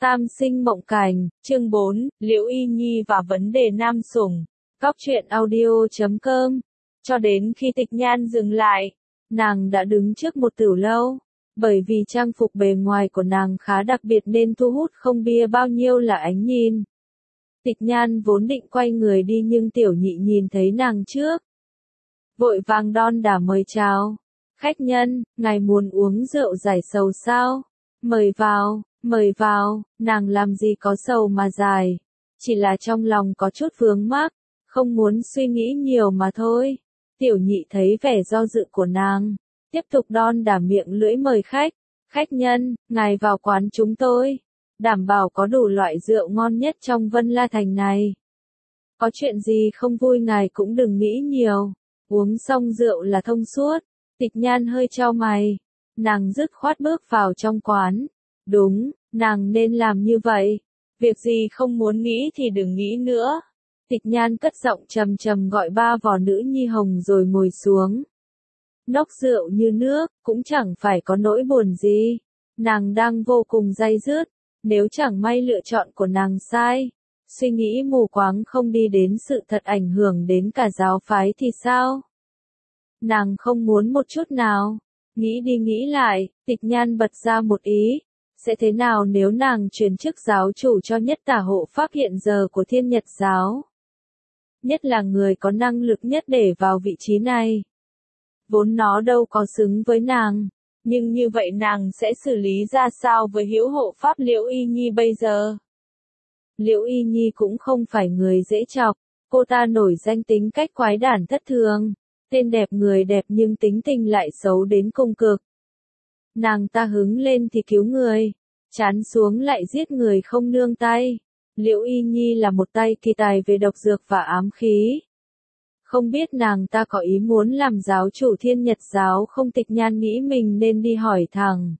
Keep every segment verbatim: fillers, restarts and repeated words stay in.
Tam sinh mộng cảnh, chương bốn, Liễu Y Nhi và vấn đề nam sủng. Góc truyện audio chấm com. Cho đến khi Tịch Nhan dừng lại, nàng đã đứng trước một tiểu lâu. Bởi vì trang phục bề ngoài của nàng khá đặc biệt nên thu hút không bia bao nhiêu là ánh nhìn. Tịch Nhan vốn định quay người đi nhưng Tiểu Nhị nhìn thấy nàng trước. Vội vàng đon đả mời chào. Khách nhân, ngài muốn uống rượu giải sầu sao? Mời vào. Mời vào, nàng làm gì có sầu mà dài, chỉ là trong lòng có chút vướng mắc, không muốn suy nghĩ nhiều mà thôi. Tiểu Nhị thấy vẻ do dự của nàng, tiếp tục đon đả miệng lưỡi mời khách. Khách nhân, ngài vào quán chúng tôi, đảm bảo có đủ loại rượu ngon nhất trong Vân La Thành này. Có chuyện gì không vui ngài cũng đừng nghĩ nhiều, uống xong rượu là thông suốt. Tịch Nhan hơi chau mày, nàng dứt khoát bước vào trong quán. Đúng, nàng nên làm như vậy. Việc gì không muốn nghĩ thì đừng nghĩ nữa. Tịch Nhan cất giọng trầm trầm gọi ba vò nữ nhi hồng rồi ngồi xuống. Nốc rượu như nước, cũng chẳng phải có nỗi buồn gì. Nàng đang vô cùng day dứt. Nếu chẳng may lựa chọn của nàng sai, suy nghĩ mù quáng không đi đến sự thật ảnh hưởng đến cả giáo phái thì sao? Nàng không muốn một chút nào. Nghĩ đi nghĩ lại, Tịch Nhan bật ra một ý. Sẽ thế nào nếu nàng truyền chức giáo chủ cho nhất tả hộ pháp hiện giờ của Thiên Nhật giáo? Nhất là người có năng lực nhất để vào vị trí này. Vốn nó đâu có xứng với nàng, nhưng như vậy nàng sẽ xử lý ra sao với hữu hộ pháp Liễu Y Nhi bây giờ? Liễu Y Nhi cũng không phải người dễ chọc, cô ta nổi danh tính cách quái đản thất thường, tên đẹp người đẹp nhưng tính tình lại xấu đến cùng cực. Nàng ta hứng lên thì cứu người, chán xuống lại giết người không nương tay. Liễu Y Nhi là một tay kỳ tài về độc dược và ám khí. Không biết nàng ta có ý muốn làm giáo chủ Thiên Nhật giáo không? Tịch Nhan nghĩ mình nên đi hỏi thẳng.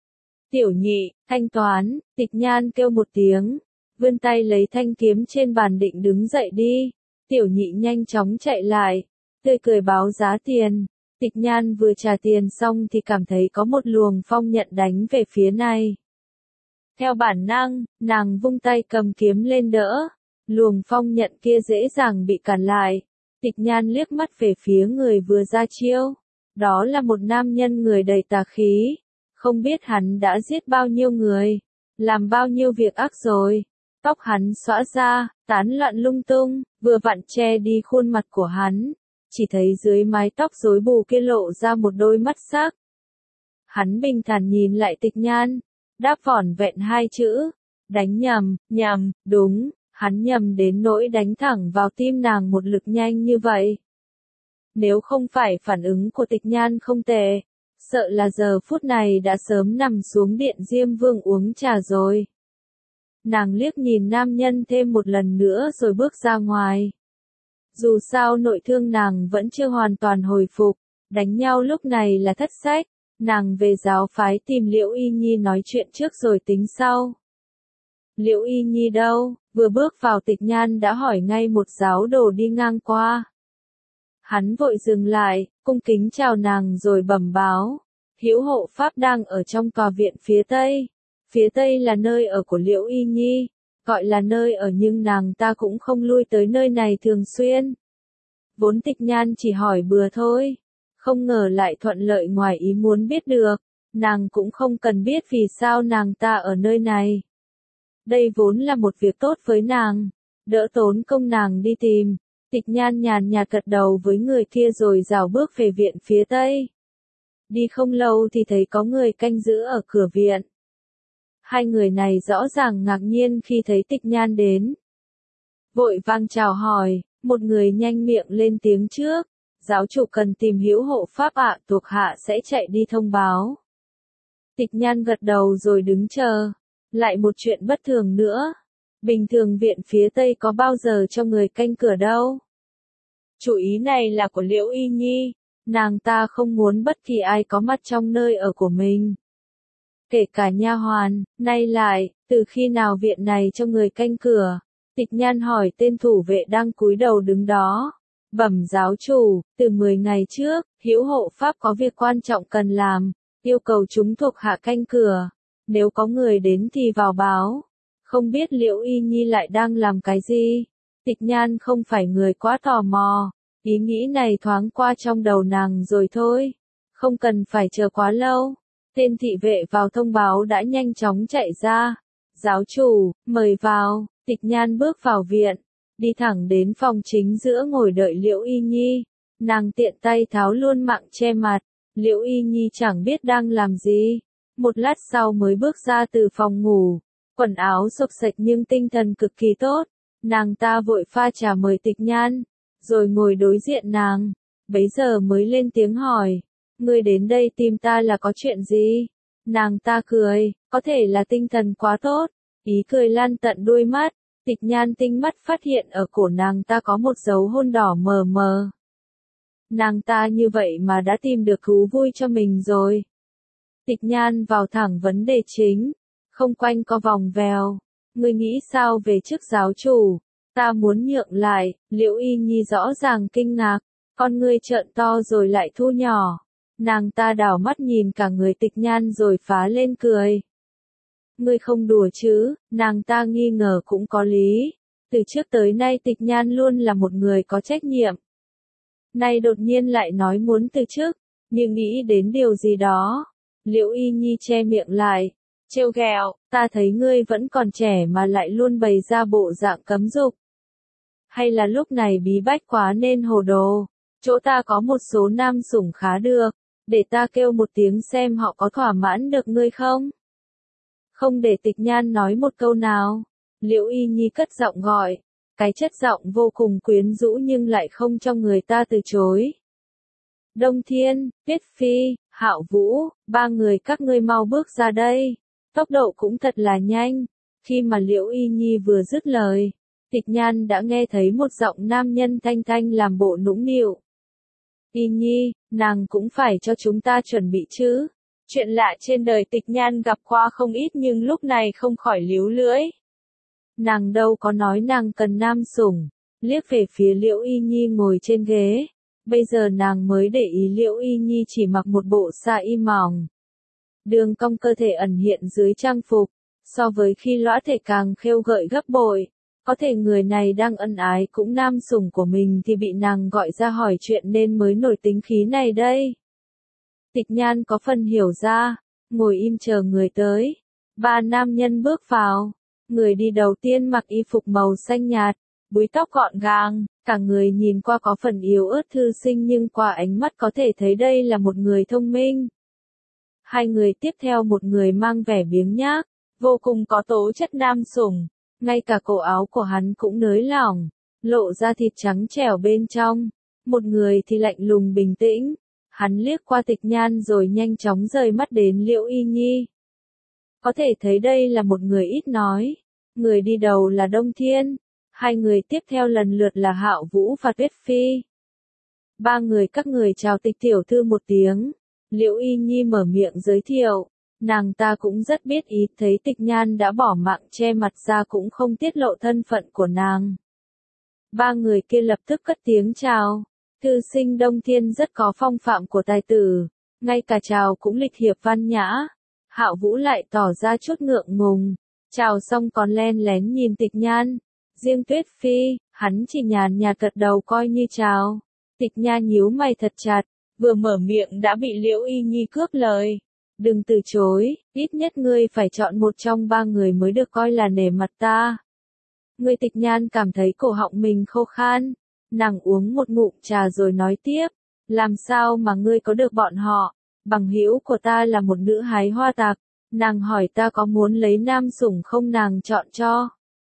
Tiểu Nhị, thanh toán. Tịch Nhan kêu một tiếng, vươn tay lấy thanh kiếm trên bàn định đứng dậy đi. Tiểu Nhị nhanh chóng chạy lại, tươi cười báo giá tiền. Tịch Nhan vừa trả tiền xong thì cảm thấy có một luồng phong nhận đánh về phía này. Theo bản năng, nàng vung tay cầm kiếm lên đỡ. Luồng phong nhận kia dễ dàng bị cản lại. Tịch Nhan liếc mắt về phía người vừa ra chiêu. Đó là một nam nhân người đầy tà khí. Không biết hắn đã giết bao nhiêu người, làm bao nhiêu việc ác rồi. Tóc hắn xõa ra, tán loạn lung tung, vừa vặn che đi khuôn mặt của hắn. Chỉ thấy dưới mái tóc rối bù kia lộ ra một đôi mắt sắc. Hắn bình thản nhìn lại Tịch Nhan, đáp vỏn vẹn hai chữ, đánh nhầm, nhầm, đúng, hắn nhầm đến nỗi đánh thẳng vào tim nàng một lực nhanh như vậy. Nếu không phải phản ứng của Tịch Nhan không tệ, sợ là giờ phút này đã sớm nằm xuống điện Diêm Vương uống trà rồi. Nàng liếc nhìn nam nhân thêm một lần nữa rồi bước ra ngoài. Dù sao nội thương nàng vẫn chưa hoàn toàn hồi phục, đánh nhau lúc này là thất sách, nàng về giáo phái tìm Liễu Y Nhi nói chuyện trước rồi tính sau. Liễu Y Nhi đâu? Vừa bước vào Tịch Nhan đã hỏi ngay một giáo đồ đi ngang qua. Hắn vội dừng lại, cung kính chào nàng rồi bẩm báo. Hữu hộ pháp đang ở trong tòa viện phía Tây. Phía Tây là nơi ở của Liễu Y Nhi. Gọi là nơi ở nhưng nàng ta cũng không lui tới nơi này thường xuyên. Vốn Tịch Nhan chỉ hỏi bừa thôi. Không ngờ lại thuận lợi ngoài ý muốn biết được. Nàng cũng không cần biết vì sao nàng ta ở nơi này. Đây vốn là một việc tốt với nàng. Đỡ tốn công nàng đi tìm. Tịch Nhan nhàn nhạt gật đầu với người kia rồi rảo bước về viện phía Tây. Đi không lâu thì thấy có người canh giữ ở cửa viện. Hai người này rõ ràng ngạc nhiên khi thấy Tịch Nhan đến. Vội vang chào hỏi, một người nhanh miệng lên tiếng trước. Giáo chủ cần tìm hữu hộ pháp ạ, thuộc hạ sẽ chạy đi thông báo. Tịch Nhan gật đầu rồi đứng chờ. Lại một chuyện bất thường nữa. Bình thường viện phía Tây có bao giờ cho người canh cửa đâu. Chủ ý này là của Liễu Y Nhi. Nàng ta không muốn bất kỳ ai có mặt trong nơi ở của mình. Kể cả nha hoàn, nay lại, từ khi nào viện này cho người canh cửa? Tịch Nhan hỏi tên thủ vệ đang cúi đầu đứng đó. Bẩm giáo chủ, từ mười ngày trước, hữu hộ pháp có việc quan trọng cần làm, yêu cầu chúng thuộc hạ canh cửa. Nếu có người đến thì vào báo. Không biết Liễu Y Nhi lại đang làm cái gì? Tịch Nhan không phải người quá tò mò. Ý nghĩ này thoáng qua trong đầu nàng rồi thôi. Không cần phải chờ quá lâu. Tên thị vệ vào thông báo đã nhanh chóng chạy ra. Giáo chủ, mời vào. Tịch Nhan bước vào viện. Đi thẳng đến phòng chính giữa ngồi đợi Liễu Y Nhi. Nàng tiện tay tháo luôn mạng che mặt. Liễu Y Nhi chẳng biết đang làm gì. Một lát sau mới bước ra từ phòng ngủ. Quần áo xộc xệch nhưng tinh thần cực kỳ tốt. Nàng ta vội pha trà mời Tịch Nhan. Rồi ngồi đối diện nàng. Bấy giờ mới lên tiếng hỏi. Ngươi đến đây tìm ta là có chuyện gì? Nàng ta cười. Có thể là tinh thần quá tốt. Ý cười lan tận đuôi mắt. Tịch Nhan tinh mắt phát hiện ở cổ nàng ta có một dấu hôn đỏ mờ mờ. Nàng ta như vậy mà đã tìm được thú vui cho mình rồi. Tịch Nhan vào thẳng vấn đề chính. Không quanh co vòng vèo. Ngươi nghĩ sao về chức giáo chủ? Ta muốn nhượng lại. Liễu Y Nhi rõ ràng kinh ngạc. Con ngươi trợn to rồi lại thu nhỏ. Nàng ta đảo mắt nhìn cả người Tịch Nhan rồi phá lên cười. Ngươi không đùa chứ? Nàng ta nghi ngờ cũng có lý. Từ trước tới nay Tịch Nhan luôn là một người có trách nhiệm. Nay đột nhiên lại nói muốn từ chức, như nghĩ đến điều gì đó. Liễu Y Nhi che miệng lại, trêu ghẹo, ta thấy ngươi vẫn còn trẻ mà lại luôn bày ra bộ dạng cấm dục. Hay là lúc này bí bách quá nên hồ đồ, chỗ ta có một số nam sủng khá được, để ta kêu một tiếng xem họ có thỏa mãn được ngươi không? Không để Tịch Nhan nói một câu nào, Liễu Y Nhi cất giọng gọi. Cái chất giọng vô cùng quyến rũ nhưng lại không cho người ta từ chối. Đông Thiên, Tuyết Phi, Hạo Vũ, ba người các ngươi mau bước ra đây. Tốc độ cũng thật là nhanh. Khi mà Liễu Y Nhi vừa dứt lời, Tịch Nhan đã nghe thấy một giọng nam nhân thanh thanh làm bộ nũng nịu. Y Nhi, nàng cũng phải cho chúng ta chuẩn bị chứ. Chuyện lạ trên đời Tịch Nhan gặp qua không ít nhưng lúc này không khỏi líu lưỡi. Nàng đâu có nói nàng cần nam sủng, liếc về phía Liễu Y Nhi ngồi trên ghế. Bây giờ nàng mới để ý Liễu Y Nhi chỉ mặc một bộ sa y mỏng. Đường cong cơ thể ẩn hiện dưới trang phục, so với khi lõa thể càng khêu gợi gấp bội. Có thể người này đang ân ái cũng nam sủng của mình thì bị nàng gọi ra hỏi chuyện nên mới nổi tính khí này đây. Tịch Nhan có phần hiểu ra, ngồi im chờ người tới. Ba nam nhân bước vào. Người đi đầu tiên mặc y phục màu xanh nhạt, búi tóc gọn gàng, cả người nhìn qua có phần yếu ớt thư sinh nhưng qua ánh mắt có thể thấy đây là một người thông minh. Hai người tiếp theo một người mang vẻ biếng nhác, vô cùng có tố chất nam sủng, ngay cả cổ áo của hắn cũng nới lỏng, lộ ra thịt trắng trẻo bên trong. Một người thì lạnh lùng bình tĩnh, hắn liếc qua Tịch Nhan rồi nhanh chóng rời mắt đến Liễu Y Nhi. Có thể thấy đây là một người ít nói. Người đi đầu là Đông Thiên, hai người tiếp theo lần lượt là Hạo Vũ và Tuyết Phi. Ba người các người chào Tịch tiểu thư một tiếng. Liễu Y Nhi mở miệng giới thiệu, nàng ta cũng rất biết ý, thấy Tịch Nhan đã bỏ mạng che mặt ra cũng không tiết lộ thân phận của nàng. Ba người kia lập tức cất tiếng chào. Thư sinh Đông Thiên rất có phong phạm của tài tử, ngay cả chào cũng lịch thiệp văn nhã. Hạo Vũ lại tỏ ra chút ngượng ngùng. Chào xong còn len lén nhìn Tịch Nhan. Riêng Tuyết Phi, hắn chỉ nhàn nhạt gật đầu coi như chào. Tịch Nhan nhíu mày thật chặt, vừa mở miệng đã bị Liễu Y Nhi cướp lời. Đừng từ chối, ít nhất ngươi phải chọn một trong ba người mới được coi là nể mặt ta. Ngươi Tịch Nhan cảm thấy cổ họng mình khô khan. Nàng uống một ngụm trà rồi nói tiếp. Làm sao mà ngươi có được bọn họ? Bằng hữu của ta là một nữ hái hoa tạc. Nàng hỏi ta có muốn lấy nam sủng không, nàng chọn cho.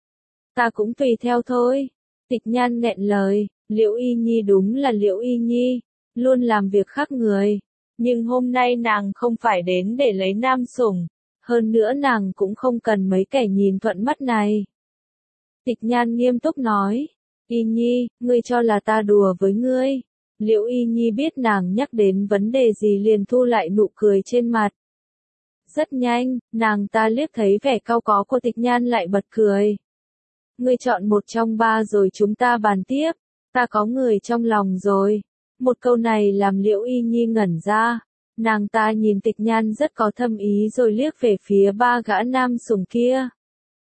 Ta cũng tùy theo thôi. Tịch Nhan nghẹn lời, Liễu Y Nhi đúng là Liễu Y Nhi, luôn làm việc khác người. Nhưng hôm nay nàng không phải đến để lấy nam sủng. Hơn nữa nàng cũng không cần mấy kẻ nhìn thuận mắt này. Tịch Nhan nghiêm túc nói. Y Nhi, ngươi cho là ta đùa với ngươi. Liễu Y Nhi biết nàng nhắc đến vấn đề gì liền thu lại nụ cười trên mặt. Rất nhanh, nàng ta liếc thấy vẻ cau có của Tịch Nhan lại bật cười. Ngươi chọn một trong ba rồi chúng ta bàn tiếp. Ta có người trong lòng rồi. Một câu này làm Liễu Y Nhi ngẩn ra. Nàng ta nhìn Tịch Nhan rất có thâm ý rồi liếc về phía ba gã nam sủng kia.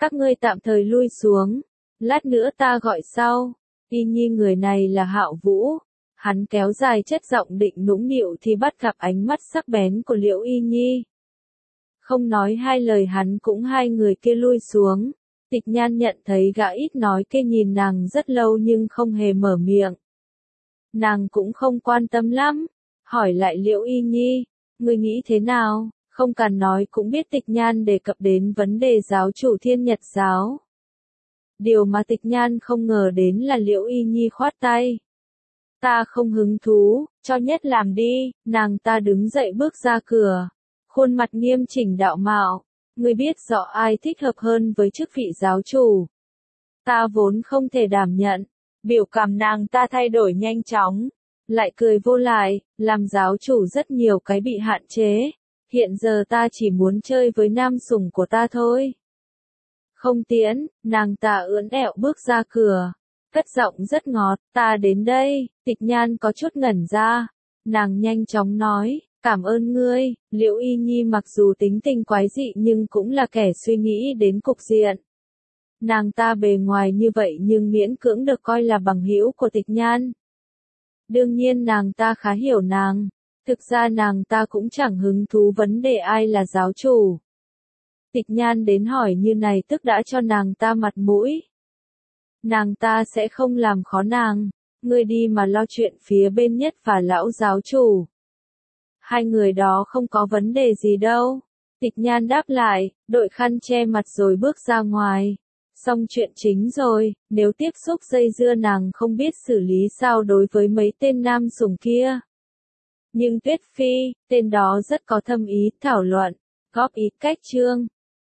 Các ngươi tạm thời lui xuống, lát nữa ta gọi sau. Y Nhi người này là Hạo Vũ. Hắn kéo dài chất giọng định nũng nịu thì bắt gặp ánh mắt sắc bén của Liễu Y Nhi. Không nói hai lời hắn cũng hai người kia lui xuống. Tịch Nhan nhận thấy gã ít nói kia nhìn nàng rất lâu nhưng không hề mở miệng. Nàng cũng không quan tâm lắm, hỏi lại Liễu Y Nhi, ngươi nghĩ thế nào? Không cần nói cũng biết Tịch Nhan đề cập đến vấn đề giáo chủ Thiên Nhật giáo. Điều mà Tịch Nhan không ngờ đến là Liễu Y Nhi khoát tay. Ta không hứng thú, cho nhất làm đi. Nàng ta đứng dậy bước ra cửa, khuôn mặt nghiêm chỉnh đạo mạo. Ngươi biết rõ ai thích hợp hơn với chức vị giáo chủ. Ta vốn không thể đảm nhận. Biểu cảm nàng ta thay đổi nhanh chóng, lại cười vô lại, làm giáo chủ rất nhiều cái bị hạn chế. Hiện giờ ta chỉ muốn chơi với nam sủng của ta thôi. Không tiễn, nàng ta ưỡn ẹo bước ra cửa, cất giọng rất ngọt, ta đến đây. Tịch Nhan có chút ngẩn ra, nàng nhanh chóng nói, cảm ơn ngươi. Liễu Y Nhi mặc dù tính tình quái dị nhưng cũng là kẻ suy nghĩ đến cục diện. Nàng ta bề ngoài như vậy nhưng miễn cưỡng được coi là bằng hữu của Tịch Nhan. Đương nhiên nàng ta khá hiểu nàng. Thực ra nàng ta cũng chẳng hứng thú vấn đề ai là giáo chủ. Tịch Nhan đến hỏi như này tức đã cho nàng ta mặt mũi. Nàng ta sẽ không làm khó nàng. Ngươi đi mà lo chuyện phía bên Nhất và lão giáo chủ. Hai người đó không có vấn đề gì đâu. Tịch Nhan đáp lại, đội khăn che mặt rồi bước ra ngoài. Xong chuyện chính rồi, nếu tiếp xúc dây dưa nàng không biết xử lý sao đối với mấy tên nam sủng kia. Nhưng Tuyết Phi, tên đó rất có thâm ý, thảo luận, góp ý cách chương.